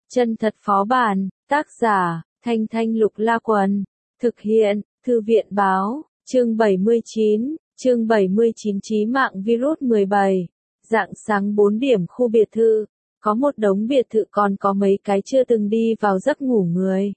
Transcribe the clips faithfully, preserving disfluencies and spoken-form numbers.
Chân thật phó bản, tác giả, Thanh Thanh Lục La Quần, thực hiện, Thư viện báo, chương bảy mươi chín, chương bảy mươi chín chí mạng virus mười bảy, rạng sáng bốn điểm khu biệt thự, có một đống biệt thự còn có mấy cái chưa từng đi vào giấc ngủ người.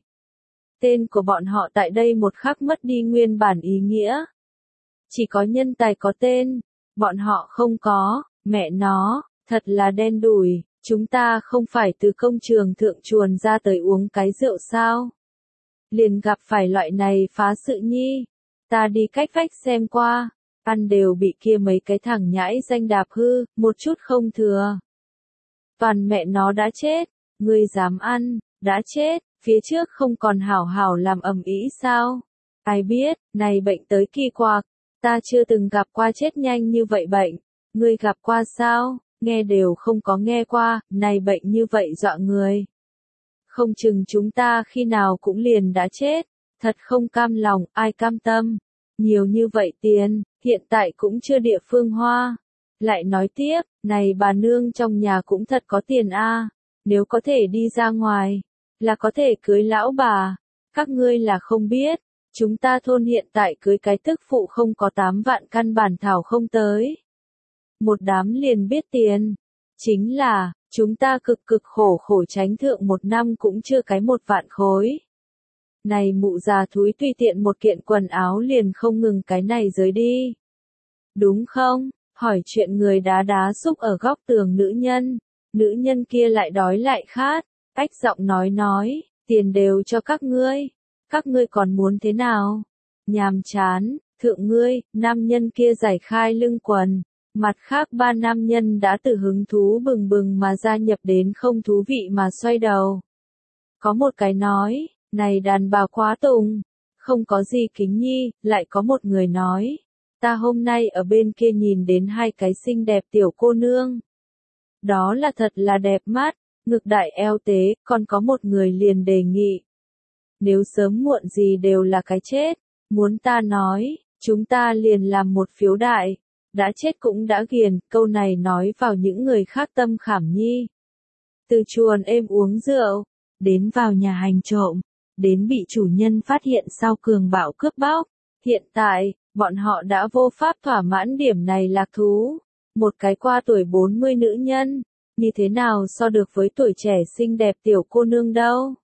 Tên của bọn họ tại đây một khắc mất đi nguyên bản ý nghĩa. Chỉ có nhân tài có tên, bọn họ không có, mẹ nó, thật là đen đủi. Chúng ta không phải từ công trường thượng chuồn ra tới uống cái rượu sao? Liền gặp phải loại này phá sự nhi. Ta đi cách vách xem qua, ăn đều bị kia mấy cái thằng nhãi danh đạp hư, một chút không thừa. Toàn mẹ nó đã chết, ngươi dám ăn, đã chết, phía trước không còn hảo hảo làm ầm ĩ sao? Ai biết, này bệnh tới kỳ quặc, ta chưa từng gặp qua chết nhanh như vậy bệnh, ngươi gặp qua sao? Nghe đều không có nghe qua, này bệnh như vậy dọa người. Không chừng chúng ta khi nào cũng liền đã chết, thật không cam lòng, ai cam tâm. Nhiều như vậy tiền, hiện tại cũng chưa địa phương hoa. Lại nói tiếp, này bà nương trong nhà cũng thật có tiền a, nếu có thể đi ra ngoài, là có thể cưới lão bà. Các ngươi là không biết, chúng ta thôn hiện tại cưới cái tức phụ không có tám vạn căn bản thảo không tới. Một đám liền biết tiền. Chính là, chúng ta cực cực khổ khổ tránh thượng một năm cũng chưa cái một vạn khối. Này mụ già thúi tùy tiện một kiện quần áo liền không ngừng cái này giới đi. Đúng không? Hỏi chuyện người đá đá xúc ở góc tường nữ nhân. Nữ nhân kia lại đói lại khát. Ách giọng nói nói, tiền đều cho các ngươi. Các ngươi còn muốn thế nào? Nhàm chán, thượng ngươi, nam nhân kia giải khai lưng quần. Mặt khác ba nam nhân đã từ hứng thú bừng bừng mà gia nhập đến không thú vị mà xoay đầu. Có một cái nói, này đàn bà quá tùng, không có gì kính nhi, lại có một người nói, ta hôm nay ở bên kia nhìn đến hai cái xinh đẹp tiểu cô nương. Đó là thật là đẹp mắt, ngực đại eo tế, còn có một người liền đề nghị. Nếu sớm muộn gì đều là cái chết, muốn ta nói, chúng ta liền làm một phiếu đại. Đã chết cũng đã ghiền, câu này nói vào những người khác tâm khảm nhi. Từ chuồn êm uống rượu, đến vào nhà hành trộm, đến bị chủ nhân phát hiện sau cường bạo cướp bóc. Hiện tại, bọn họ đã vô pháp thỏa mãn điểm này lạc thú. Một cái qua tuổi bốn mươi nữ nhân, như thế nào so được với tuổi trẻ xinh đẹp tiểu cô nương đâu.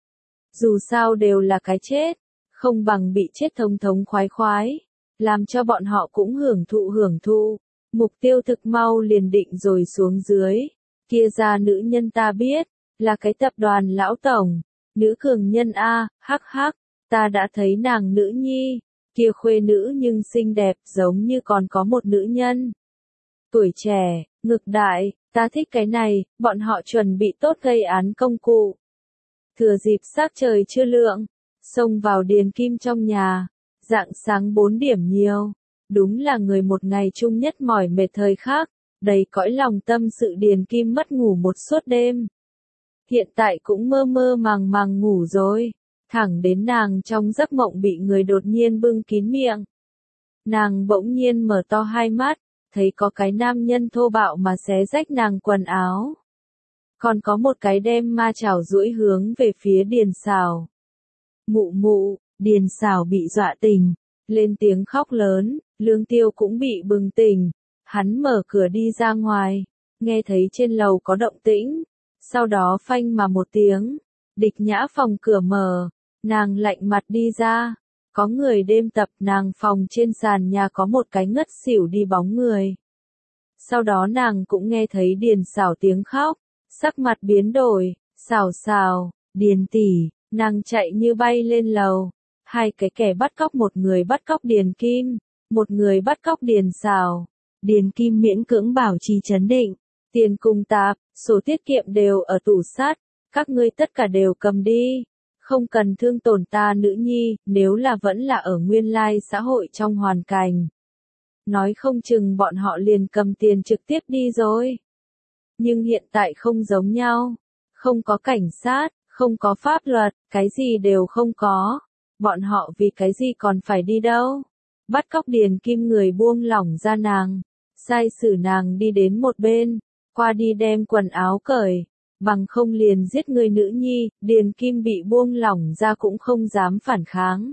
Dù sao đều là cái chết, không bằng bị chết thống thống khoái khoái. Làm cho bọn họ cũng hưởng thụ hưởng thụ. Mục tiêu thực mau liền định rồi xuống dưới. Kia ra nữ nhân ta biết, là cái tập đoàn lão tổng. Nữ cường nhân A, hắc hắc, ta đã thấy nàng nữ nhi. Kia khuê nữ nhưng xinh đẹp giống như còn có một nữ nhân. Tuổi trẻ, ngực đại, ta thích cái này, bọn họ chuẩn bị tốt gây án công cụ. Thừa dịp sắc trời chưa lượng, xông vào điền kim trong nhà. Rạng sáng bốn điểm nhiều, đúng là người một ngày chung nhất mỏi mệt thời khắc, đầy cõi lòng tâm sự điền kim mất ngủ một suốt đêm. Hiện tại cũng mơ mơ màng màng ngủ rồi, thẳng đến nàng trong giấc mộng bị người đột nhiên bưng kín miệng. Nàng bỗng nhiên mở to hai mắt, thấy có cái nam nhân thô bạo mà xé rách nàng quần áo. Còn có một cái đem ma chảo duỗi hướng về phía điền xào. Mụ mụ. Điền xảo bị dọa tỉnh, lên tiếng khóc lớn, Lương Tiêu cũng bị bừng tỉnh, hắn mở cửa đi ra ngoài, nghe thấy trên lầu có động tĩnh, sau đó phanh mà một tiếng, Địch Nhã phòng cửa mở, nàng lạnh mặt đi ra, có người đêm tập nàng phòng trên sàn nhà có một cái ngất xỉu đi bóng người. Sau đó nàng cũng nghe thấy Điền xảo tiếng khóc, sắc mặt biến đổi, xảo xảo, Điền tỷ, nàng chạy như bay lên lầu. Hai cái kẻ bắt cóc, một người bắt cóc Điền Kim, một người bắt cóc Điền Xào. Điền Kim miễn cưỡng bảo trì trấn định, tiền cùng tạp, sổ tiết kiệm đều ở tủ sắt, các ngươi tất cả đều cầm đi, không cần thương tổn ta nữ nhi, nếu là vẫn là ở nguyên lai xã hội trong hoàn cảnh. Nói không chừng bọn họ liền cầm tiền trực tiếp đi rồi. Nhưng hiện tại không giống nhau, không có cảnh sát, không có pháp luật, cái gì đều không có. Bọn họ vì cái gì còn phải đi đâu? Bắt cóc Điền Kim người buông lỏng ra nàng, sai xử nàng đi đến một bên, qua đi đem quần áo cởi, bằng không liền giết ngươi nữ nhi. Điền Kim bị buông lỏng ra cũng không dám phản kháng.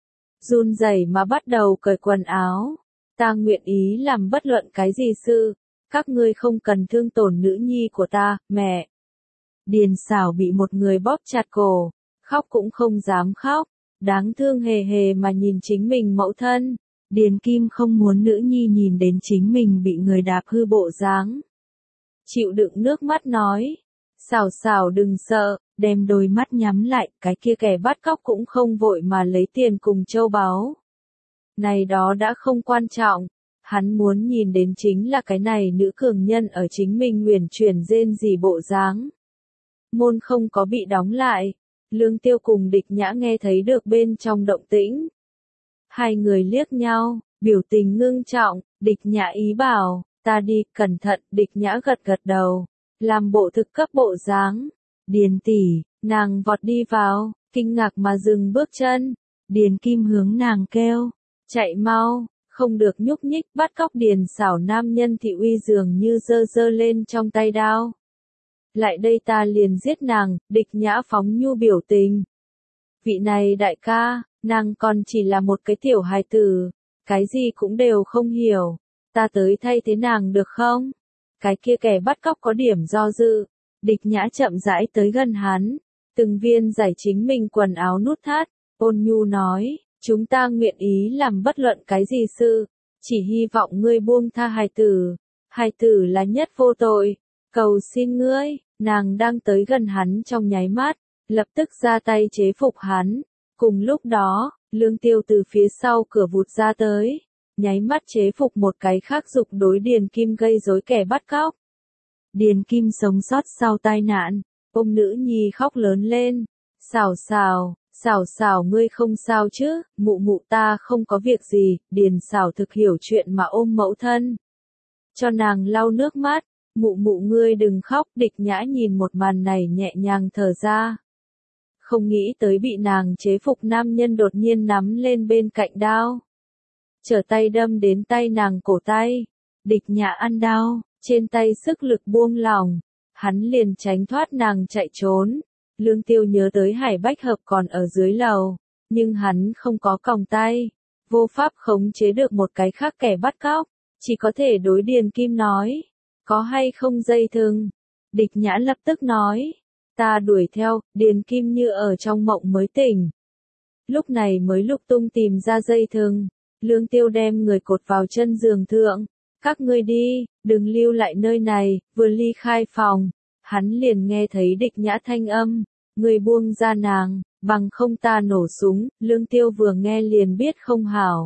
Run rẩy mà bắt đầu cởi quần áo. Ta nguyện ý làm bất luận cái gì sự, các ngươi không cần thương tổn nữ nhi của ta, mẹ. Điền Sảo bị một người bóp chặt cổ, khóc cũng không dám khóc, đáng thương hề hề mà nhìn chính mình mẫu thân. Điền Kim không muốn nữ nhi nhìn đến chính mình bị người đạp hư bộ dáng. Chịu đựng nước mắt nói, Sảo Sảo đừng sợ, đem đôi mắt nhắm lại, cái kia kẻ bắt cóc cũng không vội mà lấy tiền cùng châu báu. Này đó đã không quan trọng, hắn muốn nhìn đến chính là cái này nữ cường nhân ở chính mình nguyền chuyển rên rỉ bộ dáng. Môn không có bị đóng lại, Lương Tiêu cùng Địch Nhã nghe thấy được bên trong động tĩnh. Hai người liếc nhau, biểu tình ngưng trọng, Địch Nhã ý bảo, ta đi, cẩn thận, Địch Nhã gật gật đầu, làm bộ thực cấp bộ dáng. Điền tỷ, nàng vọt đi vào, kinh ngạc mà dừng bước chân. Điền Kim hướng nàng kêu, chạy mau, không được nhúc nhích. Bắt cóc Điền Sảo nam nhân thị uy dường như giơ giơ lên trong tay đao. Lại đây ta liền giết nàng. Địch Nhã phóng nhu biểu tình. Vị này đại ca, nàng còn chỉ là một cái tiểu hài tử, cái gì cũng đều không hiểu, ta tới thay thế nàng được không? Cái kia kẻ bắt cóc có điểm do dự. Địch Nhã chậm rãi tới gần hắn, từng viên giải chính mình quần áo nút thắt, ôn nhu nói, chúng ta nguyện ý làm bất luận cái gì sự, chỉ hy vọng ngươi buông tha hài tử, hài tử là nhất vô tội, cầu xin ngươi. Nàng đang tới gần hắn trong nháy mắt, lập tức ra tay chế phục hắn. Cùng lúc đó, Lương Tiêu từ phía sau cửa vụt ra tới, nháy mắt chế phục một cái khác dục đối Điền Kim gây rối kẻ bắt cóc. Điền Kim sống sót sau tai nạn, ôm nữ nhi khóc lớn lên, Sảo Sảo, Sảo Sảo ngươi không sao chứ, mụ mụ ta không có việc gì. Điền Sảo thực hiểu chuyện mà ôm mẫu thân, cho nàng lau nước mắt, mụ mụ ngươi đừng khóc. Địch Nhã nhìn một màn này nhẹ nhàng thở ra. Không nghĩ tới bị nàng chế phục nam nhân đột nhiên nắm lên bên cạnh đao, trở tay đâm đến tay nàng cổ tay. Địch Nhã ăn đau, trên tay sức lực buông lỏng, hắn liền tránh thoát nàng chạy trốn. Lương Tiêu nhớ tới Hải Bách Hợp còn ở dưới lầu, nhưng hắn không có còng tay, vô pháp khống chế được một cái khác kẻ bắt cóc, chỉ có thể đối Điền Kim nói, có hay không dây thừng. Địch Nhã lập tức nói, ta đuổi theo. Điền Kim như ở trong mộng mới tỉnh, lúc này mới lục tung tìm ra dây thừng. Lương Tiêu đem người cột vào chân giường thượng, các ngươi đi, đừng lưu lại nơi này. Vừa ly khai phòng, hắn liền nghe thấy Địch Nhã thanh âm, người buông ra nàng, bằng không ta nổ súng. Lương Tiêu vừa nghe liền biết không hảo,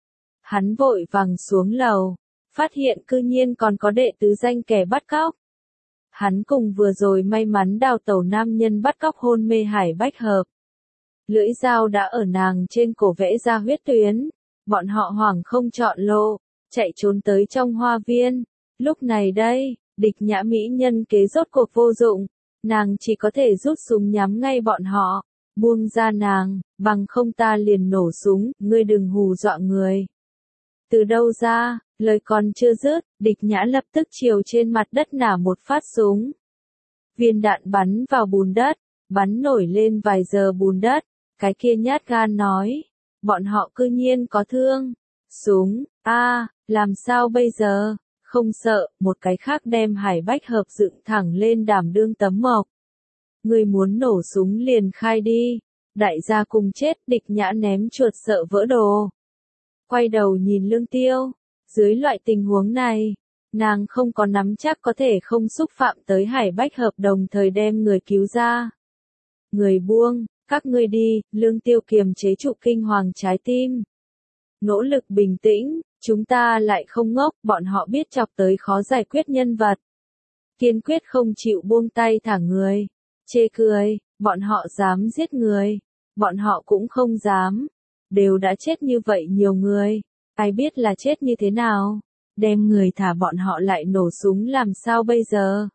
hắn vội vàng xuống lầu, phát hiện cư nhiên còn có đệ tứ danh kẻ bắt cóc. Hắn cùng vừa rồi may mắn đào tẩu nam nhân bắt cóc hôn mê Hải Bách Hợp, lưỡi dao đã ở nàng trên cổ vẽ ra huyết tuyến. Bọn họ hoảng không chọn lộ, chạy trốn tới trong hoa viên. Lúc này đây, Địch Nhã mỹ nhân kế rốt cuộc vô dụng, nàng chỉ có thể rút súng nhắm ngay bọn họ. Buông ra nàng, bằng không ta liền nổ súng, ngươi đừng hù dọa người. Từ đâu ra? Lời còn chưa dứt, Địch Nhã lập tức chiều trên mặt đất nả một phát súng. Viên đạn bắn vào bùn đất, bắn nổi lên vài giờ bùn đất. Cái kia nhát gan nói, bọn họ cư nhiên có thương. Súng, a, à, làm sao bây giờ? Không sợ. Một cái khác đem Hải Bách Hợp dựng thẳng lên đảm đương tấm mộc. Người muốn nổ súng liền khai đi, đại gia cùng chết. Địch Nhã ném chuột sợ vỡ đồ, quay đầu nhìn Lương Tiêu. Dưới loại tình huống này, nàng không có nắm chắc có thể không xúc phạm tới Hải Bách Hợp đồng thời đem người cứu ra. Người buông, các ngươi đi. Lương Tiêu kiềm chế trụ kinh hoàng trái tim, nỗ lực bình tĩnh, chúng ta lại không ngốc. Bọn họ biết chọc tới khó giải quyết nhân vật, kiên quyết không chịu buông tay thả người. Chê cười, bọn họ dám giết người, bọn họ cũng không dám. Đều đã chết như vậy nhiều người, ai biết là chết như thế nào. Đem người thả bọn họ lại nổ súng làm sao bây giờ?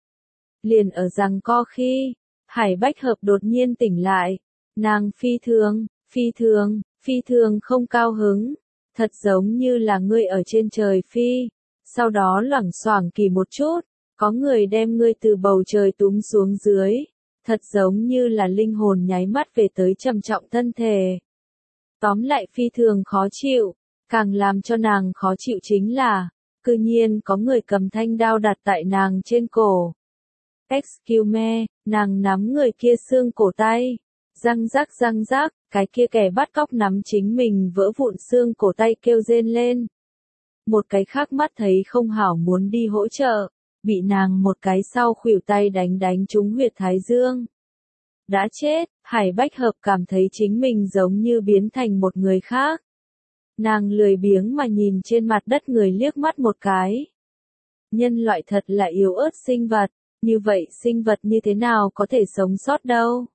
Liền ở giằng co khi, Hải Bách Hợp đột nhiên tỉnh lại. Nàng phi thường, phi thường, phi thường không cao hứng, thật giống như là ngươi ở trên trời phi, sau đó loảng xoảng kỳ một chút, Có người đem ngươi từ bầu trời túm xuống dưới, thật giống như là linh hồn nháy mắt về tới trầm trọng thân thể. Tóm lại phi thường khó chịu, càng làm cho nàng khó chịu chính là, cư nhiên có người cầm thanh đao đặt tại nàng trên cổ. Excuse me, nàng nắm người kia xương cổ tay, răng rắc răng rắc, cái kia kẻ bắt cóc nắm chính mình vỡ vụn xương cổ tay kêu rên lên. Một cái khác mắt thấy không hảo muốn đi hỗ trợ, bị nàng một cái sau khuỷu tay đánh đánh trúng huyệt thái dương. Đã chết, Hải Bách Hợp cảm thấy chính mình giống như biến thành một người khác. Nàng lười biếng mà nhìn trên mặt đất người liếc mắt một cái. Nhân loại thật là yếu ớt sinh vật, như vậy sinh vật như thế nào có thể sống sót đâu.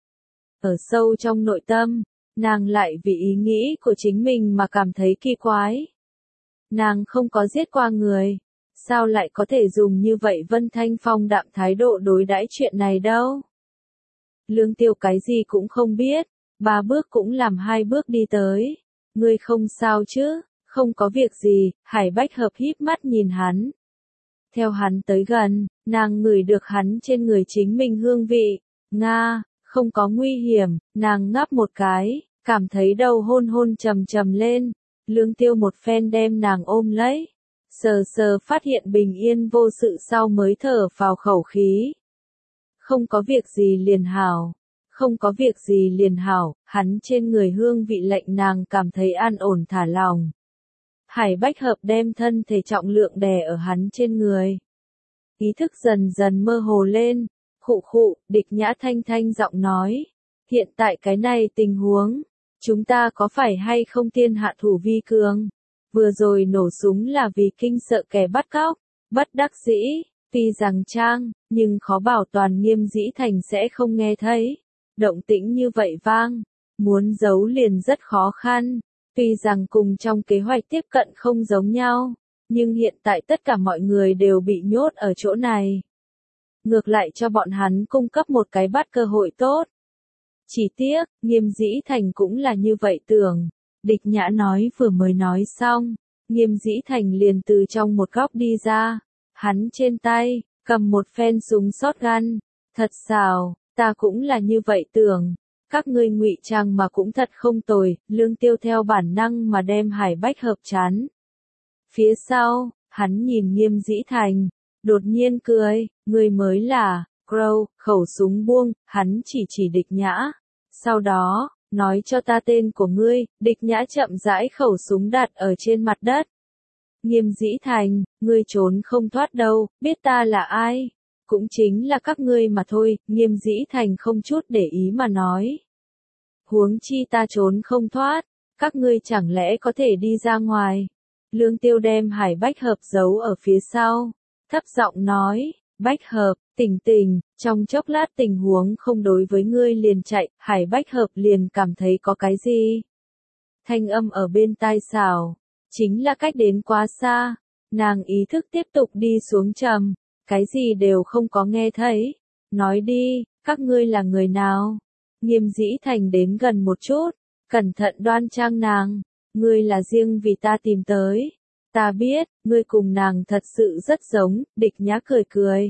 Ở sâu trong nội tâm, nàng lại vì ý nghĩ của chính mình mà cảm thấy kỳ quái. Nàng không có giết qua người, sao lại có thể dùng như vậy Vân Thanh Phong đạm thái độ đối đãi chuyện này đâu. Lương Tiêu cái gì cũng không biết, ba bước cũng làm hai bước đi tới. Ngươi không sao chứ, không có việc gì, Hải Bách Hợp híp mắt nhìn hắn. Theo hắn tới gần, nàng ngửi được hắn trên người chính mình hương vị. Nga, không có nguy hiểm, nàng ngáp một cái, cảm thấy đầu hôn hôn trầm trầm lên. Lương Tiêu một phen đem nàng ôm lấy, sờ sờ phát hiện bình yên vô sự sau mới thở vào khẩu khí. Không có việc gì liền hảo, không có việc gì liền hảo, hắn trên người hương vị lệnh nàng cảm thấy an ổn thả lòng. Hải Bách Hợp đem thân thể trọng lượng đè ở hắn trên người. Ý thức dần dần mơ hồ lên, khụ khụ, Địch Nhã thanh thanh giọng nói. Hiện tại cái này tình huống, chúng ta có phải hay không tiên hạ thủ vi cường? Vừa rồi nổ súng là vì kinh sợ kẻ bắt cóc, bất đắc dĩ, tuy rằng trang, nhưng khó bảo toàn Nghiêm Dĩ Thành sẽ không nghe thấy. Động tĩnh như vậy vang, muốn giấu liền rất khó khăn, tuy rằng cùng trong kế hoạch tiếp cận không giống nhau, nhưng hiện tại tất cả mọi người đều bị nhốt ở chỗ này. Ngược lại cho bọn hắn cung cấp một cái bắt cơ hội tốt. Chỉ tiếc, Nghiêm Dĩ Thành cũng là như vậy tưởng. Địch Nhã nói vừa mới nói xong, Nghiêm Dĩ Thành liền từ trong một góc đi ra, hắn trên tay, cầm một phen súng shotgun. Thật xào, ta cũng là như vậy tưởng. Các ngươi ngụy trang mà cũng thật không tồi, Lương Tiêu theo bản năng mà đem Hải Bách Hợp chán. Phía sau, hắn nhìn Nghiêm Dĩ Thành, đột nhiên cười, ngươi mới là, Crow, khẩu súng buông, hắn chỉ chỉ Địch Nhã. Sau đó, nói cho ta tên của ngươi, Địch Nhã chậm rãi khẩu súng đặt ở trên mặt đất. Nghiêm Dĩ Thành, ngươi trốn không thoát đâu, biết ta là ai? Cũng chính là các ngươi mà thôi, Nghiêm Dĩ Thành không chút để ý mà nói. Huống chi ta trốn không thoát, các ngươi chẳng lẽ có thể đi ra ngoài? Lương Tiêu đem Hải Bách Hợp giấu ở phía sau, thấp giọng nói, Bách Hợp, tỉnh tỉnh, trong chốc lát tình huống không đối với ngươi liền chạy, Hải Bách Hợp liền cảm thấy có cái gì. Thanh âm ở bên tai xào, chính là cách đến quá xa, nàng ý thức tiếp tục đi xuống trầm, cái gì đều không có nghe thấy. Nói đi, các ngươi là người nào? Nghiêm Dĩ Thành đến gần một chút, cẩn thận đoan trang nàng, ngươi là riêng vì ta tìm tới. Ta biết, ngươi cùng nàng thật sự rất giống, Địch Nhã cười cười.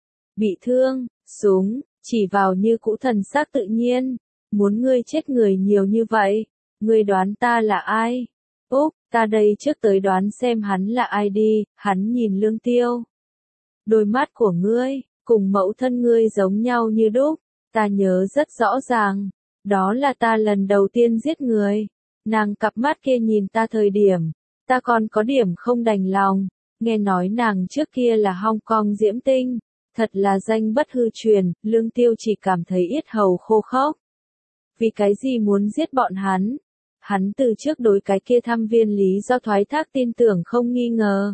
Bị thương, súng, chỉ vào như cũ thần sắc tự nhiên, muốn ngươi chết người nhiều như vậy, ngươi đoán ta là ai? Úc, ta đây trước tới đoán xem hắn là ai đi, hắn nhìn Lương Tiêu. Đôi mắt của ngươi, cùng mẫu thân ngươi giống nhau như đúc, ta nhớ rất rõ ràng, đó là ta lần đầu tiên giết người. Nàng cặp mắt kia nhìn ta thời điểm, ta còn có điểm không đành lòng, nghe nói nàng trước kia là Hong Kong Diễm Tinh, thật là danh bất hư truyền, Lương Tiêu chỉ cảm thấy yết hầu khô khốc. Vì cái gì muốn giết bọn hắn? Hắn từ trước đối cái kia thăm viên lý do thoái thác tin tưởng không nghi ngờ.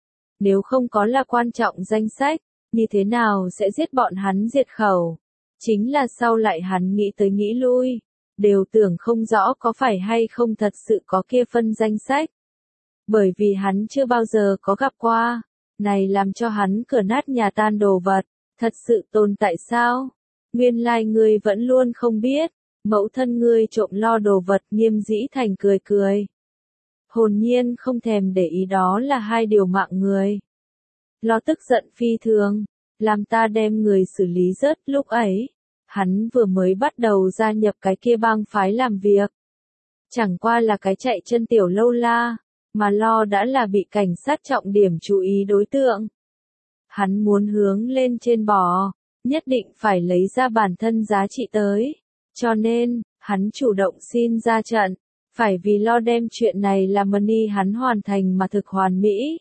Nếu không có là quan trọng danh sách, như thế nào sẽ giết bọn hắn diệt khẩu? Chính là sau lại hắn nghĩ tới nghĩ lui, đều tưởng không rõ có phải hay không thật sự có kia phân danh sách. Bởi vì hắn chưa bao giờ có gặp qua, này làm cho hắn cửa nát nhà tan đồ vật, thật sự tồn tại sao? Nguyên lai ngươi vẫn luôn không biết, mẫu thân ngươi trộm lo đồ vật. Nghiêm Dĩ Thành cười cười. Hồn nhiên không thèm để ý đó là hai điều mạng người. lo tức giận phi thường, làm ta đem người xử lý rớt. Lúc ấy, hắn vừa mới bắt đầu gia nhập cái kia bang phái làm việc. Chẳng qua là cái chạy chân tiểu lâu la, mà lo đã là bị cảnh sát trọng điểm chú ý đối tượng. Hắn muốn hướng lên trên bò, nhất định phải lấy ra bản thân giá trị tới. Cho nên, hắn chủ động xin ra trận, phải vì lo đem chuyện này làm money hắn hoàn thành mà thực hoàn mỹ.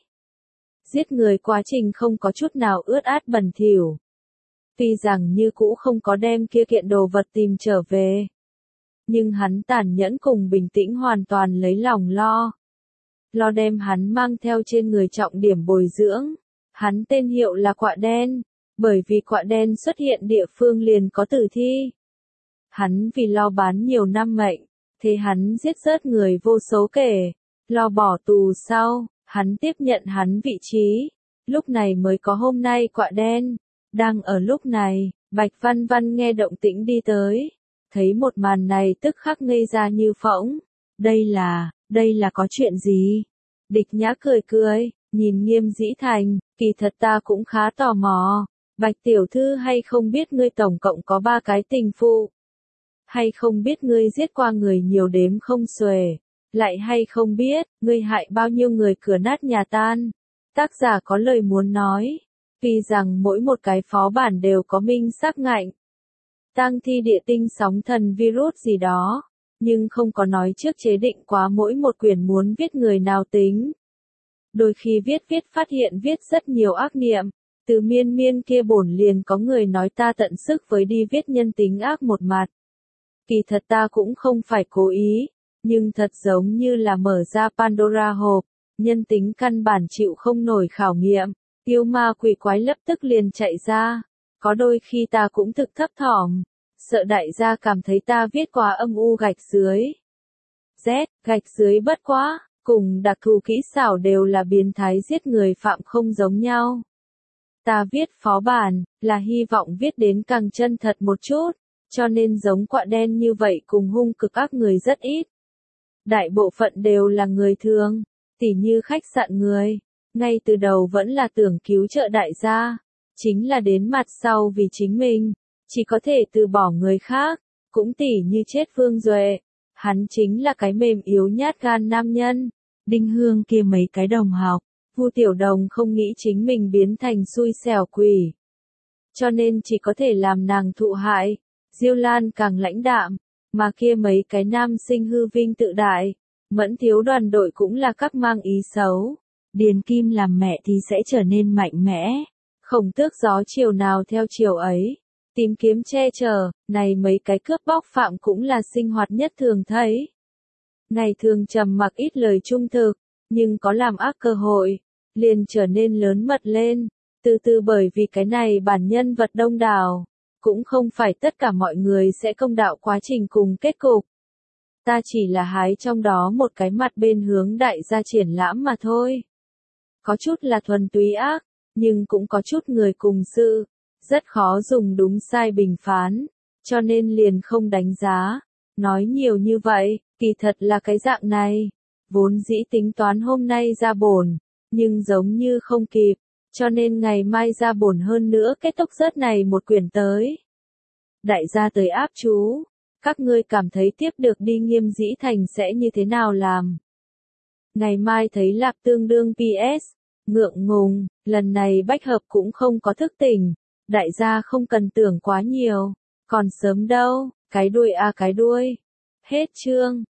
Giết người quá trình không có chút nào ướt át bẩn thỉu. Tuy rằng như cũ không có đem kia kiện đồ vật tìm trở về. Nhưng hắn tàn nhẫn cùng bình tĩnh hoàn toàn lấy lòng lo. Lo đem hắn mang theo trên người trọng điểm bồi dưỡng. Hắn tên hiệu là Quạ Đen, bởi vì quạ đen xuất hiện địa phương liền có tử thi. Hắn vì lo bán nhiều năm mệnh, thế hắn giết rớt người vô số kể. Lo bỏ tù sau, hắn tiếp nhận hắn vị trí. Lúc này mới có hôm nay Quạ Đen. Đang ở lúc này, Bạch Văn Văn nghe động tĩnh đi tới. Thấy một màn này tức khắc ngây ra như phỗng. Đây là, đây là có chuyện gì? Địch Nhã cười cười, nhìn Nghiêm Dĩ Thành, kỳ thật ta cũng khá tò mò. Bạch tiểu thư hay không biết ngươi tổng cộng có ba cái tình phụ? Hay không biết ngươi giết qua người nhiều đếm không xuể? Lại hay không biết, ngươi hại bao nhiêu người cửa nát nhà tan? Tác giả có lời muốn nói. Vì rằng mỗi một cái phó bản đều có minh xác ngạnh. Tang thi địa tinh sóng thần virus gì đó. Nhưng không có nói trước chế định quá mỗi một quyển muốn viết người nào tính. Đôi khi viết viết phát hiện viết rất nhiều ác niệm. Từ miên miên kia bổn liền có người nói ta tận sức với đi viết nhân tính ác một mặt. Kỳ thật ta cũng không phải cố ý. Nhưng thật giống như là mở ra Pandora hộp. Nhân tính căn bản chịu không nổi khảo nghiệm. Yêu ma quỷ quái lập tức liền chạy ra. Có đôi khi ta cũng thực thấp thỏm. Sợ đại gia cảm thấy ta viết quá âm u gạch dưới. Z, gạch dưới bất quá, cùng đặc thù kỹ xảo đều là biến thái giết người phạm không giống nhau. Ta viết phó bản, là hy vọng viết đến càng chân thật một chút, cho nên giống quạ đen như vậy cùng hung cực ác người rất ít. Đại bộ phận đều là người thường, tỉ như khách sạn người, ngay từ đầu vẫn là tưởng cứu trợ đại gia, chính là đến mặt sau vì chính mình, chỉ có thể từ bỏ người khác, cũng tỉ như chết Vương Duệ, hắn chính là cái mềm yếu nhát gan nam nhân. Đinh Hương kia mấy cái đồng học, Vu Tiểu Đồng không nghĩ chính mình biến thành xui xẻo quỷ, cho nên chỉ có thể làm nàng thụ hại. Diêu Lan càng lãnh đạm, mà kia mấy cái nam sinh hư vinh tự đại, Mẫn Thiếu đoàn đội cũng là các mang ý xấu. Điền Kim làm mẹ thì sẽ trở nên mạnh mẽ, Khổng Tước gió chiều nào theo chiều ấy, tìm kiếm che chở, này mấy cái cướp bóc phạm cũng là sinh hoạt nhất thường thấy. Ngày thường trầm mặc ít lời trung thực, nhưng có làm ác cơ hội, liền trở nên lớn mật lên, từ từ bởi vì cái này bản nhân vật đông đảo, cũng không phải tất cả mọi người sẽ công đạo quá trình cùng kết cục. Ta chỉ là hái trong đó một cái mặt bên hướng đại gia triển lãm mà thôi. Có chút là thuần túy ác, nhưng cũng có chút người cùng sự, rất khó dùng đúng sai bình phán, cho nên liền không đánh giá. Nói nhiều như vậy, kỳ thật là cái dạng này, vốn dĩ tính toán hôm nay ra bổn, nhưng giống như không kịp, cho nên ngày mai ra bổn hơn nữa kết thúc rớt này một quyển tới. Đại gia tới áp chú, các ngươi cảm thấy tiếp được đi Nghiêm Dĩ Thành sẽ như thế nào làm? Ngày mai thấy lạc tương đương pê ét, ngượng ngùng, lần này bách hợp cũng không có thức tỉnh, đại gia không cần tưởng quá nhiều, còn sớm đâu, cái đuôi à cái đuôi. Hết chương.